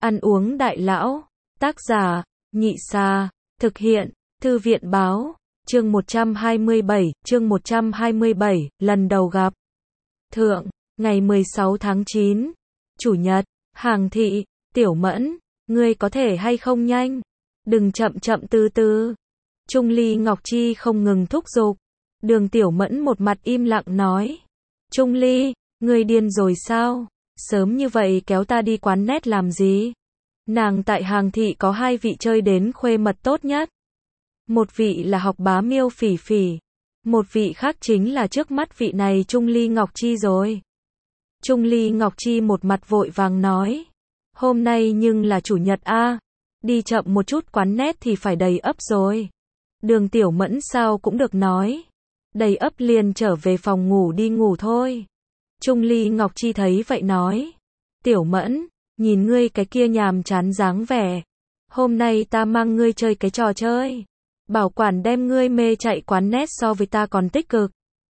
Ăn uống đại lão. Tác giả, Nhị Sa. Thực hiện, Thư viện Báo. Chương 127, lần đầu gặp. Thượng, ngày 16 tháng 9. Chủ nhật. Hàng Thị, Tiểu Mẫn, ngươi có thể hay không nhanh? Đừng chậm chậm từ từ. Trung Ly Ngọc Chi không ngừng thúc giục. Đường Tiểu Mẫn một mặt im lặng nói. Trung Ly, ngươi điên rồi sao? Sớm như vậy kéo ta đi quán net làm gì? Nàng tại Hàng Thị có hai vị chơi đến khuê mật tốt nhất. Một vị là học bá Miêu Phỉ Phỉ. Một vị khác chính là trước mắt vị này Trung Ly Ngọc Chi rồi. Trung Ly Ngọc Chi một mặt vội vàng nói. Hôm nay nhưng là chủ nhật a, đi chậm một chút quán net thì phải đầy ấp rồi. Đường Tiểu Mẫn sao cũng được nói. Đầy ấp liền trở về phòng ngủ đi ngủ thôi. Trung Ly Ngọc Chi thấy vậy nói. Tiểu Mẫn, nhìn ngươi cái kia nhàm chán dáng vẻ. Hôm nay ta mang ngươi chơi cái trò chơi. Bảo quản đem ngươi mê chạy quán net so với ta còn tích cực.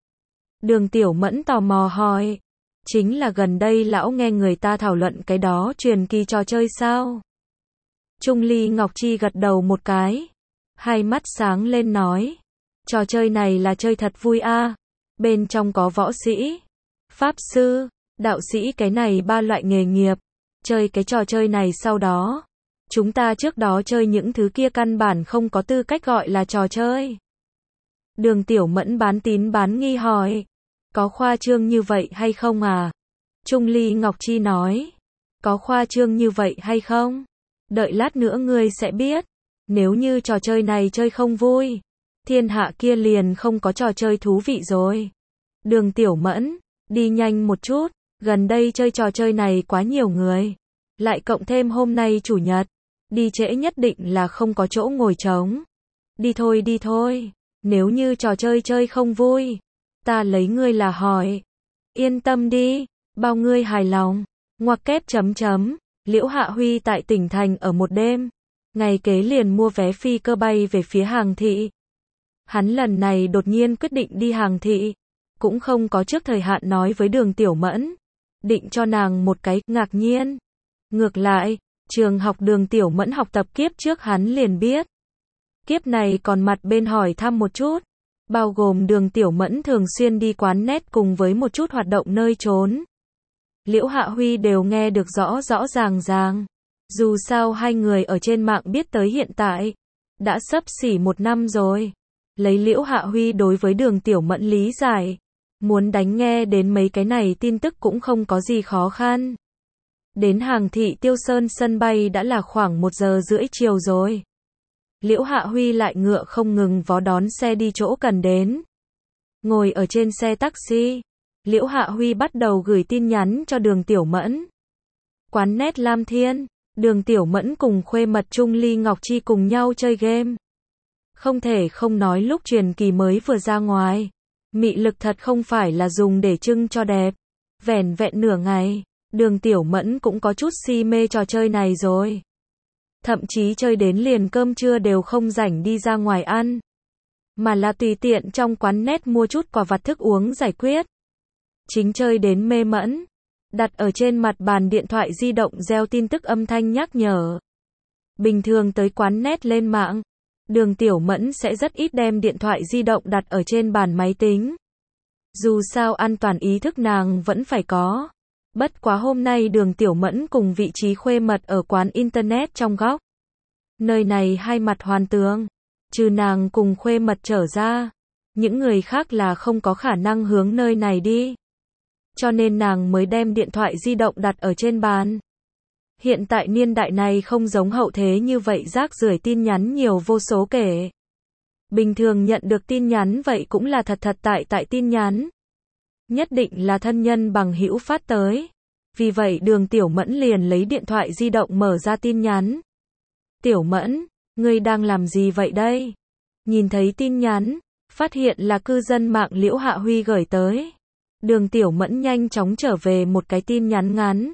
Đường Tiểu Mẫn tò mò hỏi. Chính là gần đây lão nghe người ta thảo luận cái đó truyền kỳ trò chơi sao? Trung Ly Ngọc Chi gật đầu một cái. Hai mắt sáng lên nói. Trò chơi này là chơi thật vui a. Bên trong có võ sĩ, pháp sư, đạo sĩ cái này ba loại nghề nghiệp. Chơi cái trò chơi này sau đó. Chúng ta trước đó chơi những thứ kia căn bản không có tư cách gọi là trò chơi. Đường Tiểu Mẫn bán tín bán nghi hỏi. Có khoa trương như vậy hay không à? Trung Ly Ngọc Chi nói. Có khoa trương như vậy hay không? Đợi lát nữa ngươi sẽ biết. Nếu như trò chơi này chơi không vui, thiên hạ kia liền không có trò chơi thú vị rồi. Đường Tiểu Mẫn, đi nhanh một chút. Gần đây chơi trò chơi này quá nhiều người. Lại cộng thêm hôm nay chủ nhật. Đi trễ nhất định là không có chỗ ngồi trống. Đi thôi. Nếu như trò chơi chơi không vui, ta lấy ngươi là hỏi. Yên tâm đi, bao ngươi hài lòng. Ngoặc kép chấm. Liễu Hạ Huy tại tỉnh thành ở một đêm. Ngày kế liền mua vé phi cơ bay về phía Hàng Thị. Hắn lần này đột nhiên quyết định đi Hàng Thị. Cũng không có trước thời hạn nói với Đường Tiểu Mẫn. Định cho nàng một cái ngạc nhiên. Ngược lại, trường học Đường Tiểu Mẫn học tập kiếp trước hắn liền biết. Kiếp này còn mặt bên hỏi thăm một chút. Bao gồm Đường Tiểu Mẫn thường xuyên đi quán net cùng với một chút hoạt động nơi trốn. Liễu Hạ Huy đều nghe được rõ ràng. Dù sao hai người ở trên mạng biết tới hiện tại. Đã xấp xỉ 1 năm rồi. Lấy Liễu Hạ Huy đối với Đường Tiểu Mẫn lý giải. Muốn đánh nghe đến mấy cái này tin tức cũng không có gì khó khăn. Đến Hàng Thị Tiêu Sơn sân bay đã là khoảng 1:30 chiều rồi. Liễu Hạ Huy lại ngựa không ngừng vó đón xe đi chỗ cần đến. Ngồi ở trên xe taxi, Liễu Hạ Huy bắt đầu gửi tin nhắn cho Đường Tiểu Mẫn. Quán net Lam Thiên, Đường Tiểu Mẫn cùng khuê mật Trung Ly Ngọc Chi cùng nhau chơi game. Không thể không nói lúc truyền kỳ mới vừa ra ngoài, mị lực thật không phải là dùng để trưng cho đẹp. Vẻn vẹn nửa ngày, Đường Tiểu Mẫn cũng có chút si mê trò chơi này rồi. Thậm chí chơi đến liền cơm trưa đều không rảnh đi ra ngoài ăn. Mà là tùy tiện trong quán net mua chút quà vặt thức uống giải quyết. Chính chơi đến mê mẫn. Đặt ở trên mặt bàn điện thoại di động reo tin tức âm thanh nhắc nhở. Bình thường tới quán net lên mạng, Đường Tiểu Mẫn sẽ rất ít đem điện thoại di động đặt ở trên bàn máy tính. Dù sao an toàn ý thức nàng vẫn phải có. Bất quá hôm nay Đường Tiểu Mẫn cùng vị trí khuê mật ở quán internet trong góc. Nơi này hai mặt hoàn tường. Trừ nàng cùng khuê mật trở ra. Những người khác là không có khả năng hướng nơi này đi. Cho nên nàng mới đem điện thoại di động đặt ở trên bàn. Hiện tại niên đại này không giống hậu thế như vậy rác rưởi tin nhắn nhiều vô số kể. Bình thường nhận được tin nhắn vậy cũng là thật tại tin nhắn. Nhất định là thân nhân bằng hữu phát tới. Vì vậy Đường Tiểu Mẫn liền lấy điện thoại di động mở ra tin nhắn. Tiểu Mẫn, ngươi đang làm gì vậy đây? Nhìn thấy tin nhắn, phát hiện là cư dân mạng Liễu Hạ Huy gửi tới. Đường Tiểu Mẫn nhanh chóng trở về một cái tin nhắn ngắn.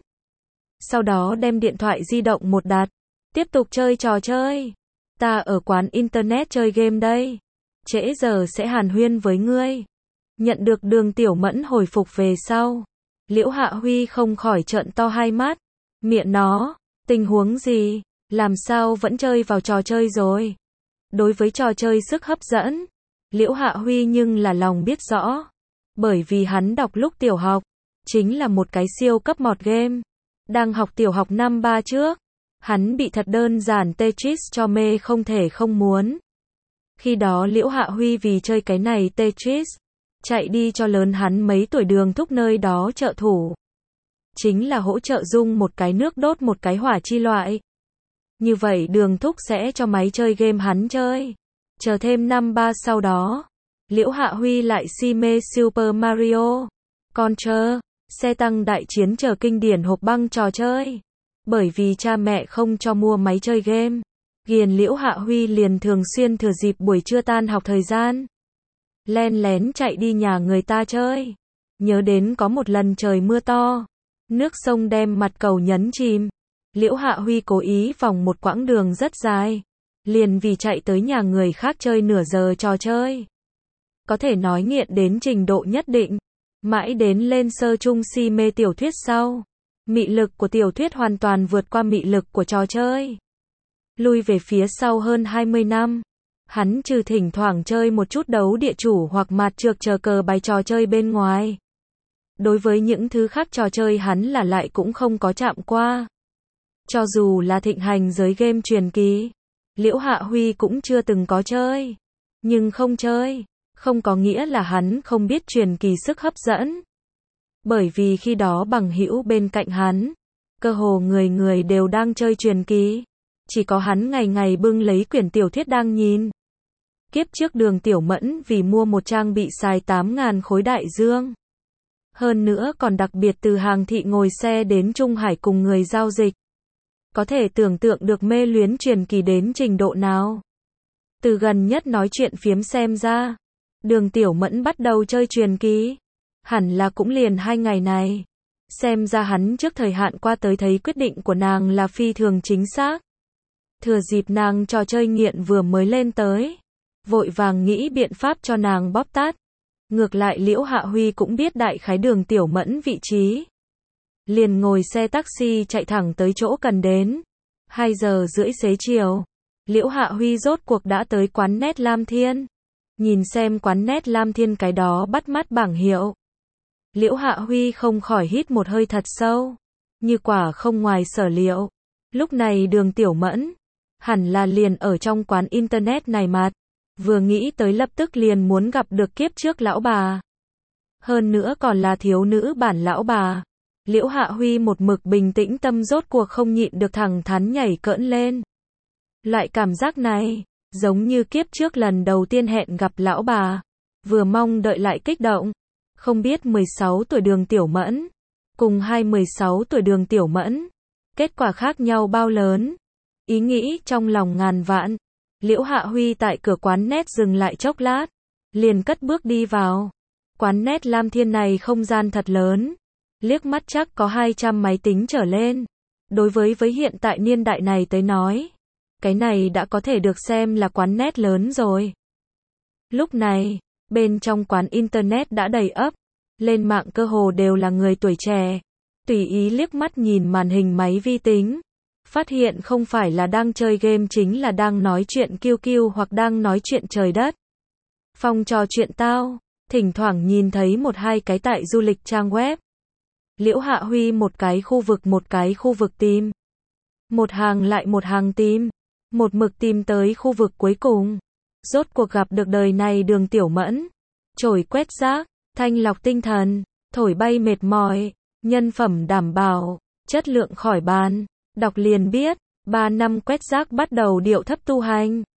Sau đó đem điện thoại di động một đặt. Tiếp tục chơi trò chơi. Ta ở quán internet chơi game đây. Trễ giờ sẽ hàn huyên với ngươi. Nhận được Đường Tiểu Mẫn hồi phục về sau. Liễu Hạ Huy không khỏi trợn to hai mắt. Miệng nó, Tình huống gì? Làm sao vẫn chơi vào trò chơi rồi? Đối với trò chơi sức hấp dẫn, Liễu Hạ Huy nhưng là lòng biết rõ. Bởi vì hắn đọc lúc tiểu học, chính là một cái siêu cấp mọt game. Đang học tiểu học năm 3 trước, hắn bị thật đơn giản Tetris cho mê không thể không muốn. Khi đó Liễu Hạ Huy vì chơi cái này Tetris, chạy đi cho lớn hắn mấy tuổi Đường Thúc nơi đó trợ thủ. Chính là hỗ trợ dung một cái nước đốt một cái hỏa chi loại. Như vậy Đường Thúc sẽ cho máy chơi game hắn chơi. Chờ thêm năm 3 sau đó, Liễu Hạ Huy lại si mê Super Mario, Contra, xe tăng đại chiến chờ kinh điển hộp băng trò chơi. Bởi vì cha mẹ không cho mua máy chơi game, ghiền Liễu Hạ Huy liền thường xuyên thừa dịp buổi trưa tan học thời gian, len lén chạy đi nhà người ta chơi. Nhớ đến có một lần trời mưa to, nước sông đem mặt cầu nhấn chìm. Liễu Hạ Huy cố ý vòng một quãng đường rất dài, liền vì chạy tới nhà người khác chơi nửa giờ trò chơi. Có thể nói nghiện đến trình độ nhất định. Mãi đến lên sơ trung si mê tiểu thuyết sau, mị lực của tiểu thuyết hoàn toàn vượt qua mị lực của trò chơi. Lui về phía sau hơn 20 năm, hắn trừ thỉnh thoảng chơi một chút đấu địa chủ hoặc mạt trược chờ cờ bài trò chơi bên ngoài. Đối với những thứ khác trò chơi hắn là lại cũng không có chạm qua. Cho dù là thịnh hành giới game truyền kỳ, Liễu Hạ Huy cũng chưa từng có chơi. Nhưng không chơi, không có nghĩa là hắn không biết truyền kỳ sức hấp dẫn. Bởi vì khi đó bằng hữu bên cạnh hắn, cơ hồ người người đều đang chơi truyền kỳ. Chỉ có hắn ngày ngày bưng lấy quyển tiểu thuyết đang nhìn. Kiếp trước Đường Tiểu Mẫn vì mua một trang bị xài 8.000 khối đại dương. Hơn nữa còn đặc biệt từ Hàng Thị ngồi xe đến Trung Hải cùng người giao dịch. Có thể tưởng tượng được mê luyến truyền kỳ đến trình độ nào. Từ gần nhất nói chuyện phiếm xem ra, Đường Tiểu Mẫn bắt đầu chơi truyền kỳ. Hẳn là cũng liền 2 ngày này. Xem ra hắn trước thời hạn qua tới thấy quyết định của nàng là phi thường chính xác. Thừa dịp nàng trò chơi nghiện vừa mới lên tới, vội vàng nghĩ biện pháp cho nàng bóp tát. Ngược lại Liễu Hạ Huy cũng biết đại khái Đường Tiểu Mẫn vị trí. Liền ngồi xe taxi chạy thẳng tới chỗ cần đến. 2 giờ rưỡi xế chiều, Liễu Hạ Huy rốt cuộc đã tới quán net Lam Thiên. Nhìn xem quán net Lam Thiên cái đó bắt mắt bảng hiệu, Liễu Hạ Huy không khỏi hít một hơi thật sâu. Như quả không ngoài sở liệu, lúc này Đường Tiểu Mẫn hẳn là liền ở trong quán internet này mặt. Vừa nghĩ tới lập tức liền muốn gặp được kiếp trước lão bà. Hơn nữa còn là thiếu nữ bản lão bà. Liễu Hạ Huy một mực bình tĩnh tâm rốt cuộc không nhịn được thẳng thắn nhảy cỡn lên. Loại cảm giác này, giống như kiếp trước lần đầu tiên hẹn gặp lão bà. Vừa mong đợi lại kích động. Không biết 16 tuổi Đường Tiểu Mẫn, cùng 16 tuổi Đường Tiểu Mẫn, kết quả khác nhau bao lớn. Ý nghĩ trong lòng ngàn vạn. Liễu Hạ Huy tại cửa quán net dừng lại chốc lát, liền cất bước đi vào. Quán net Lam Thiên này không gian thật lớn, liếc mắt chắc có 200 máy tính trở lên. Đối với hiện tại niên đại này tới nói, cái này đã có thể được xem là quán net lớn rồi. Lúc này, bên trong quán internet đã đầy ắp, lên mạng cơ hồ đều là người tuổi trẻ. Tùy ý liếc mắt nhìn màn hình máy vi tính, phát hiện không phải là đang chơi game chính là đang nói chuyện QQ hoặc đang nói chuyện trời đất. Phong trò chuyện tao, thỉnh thoảng nhìn thấy một hai cái tại du lịch trang web. Liễu Hạ Huy một cái khu vực tìm. Một hàng lại một hàng tìm. Một mực tìm tới khu vực cuối cùng. Rốt cuộc gặp được đời này Đường Tiểu Mẫn. Chổi quét rác, thanh lọc tinh thần, thổi bay mệt mỏi, nhân phẩm đảm bảo, chất lượng khỏi bàn. Đọc liền biết, 3 năm quét rác bắt đầu điệu thấp tu hành.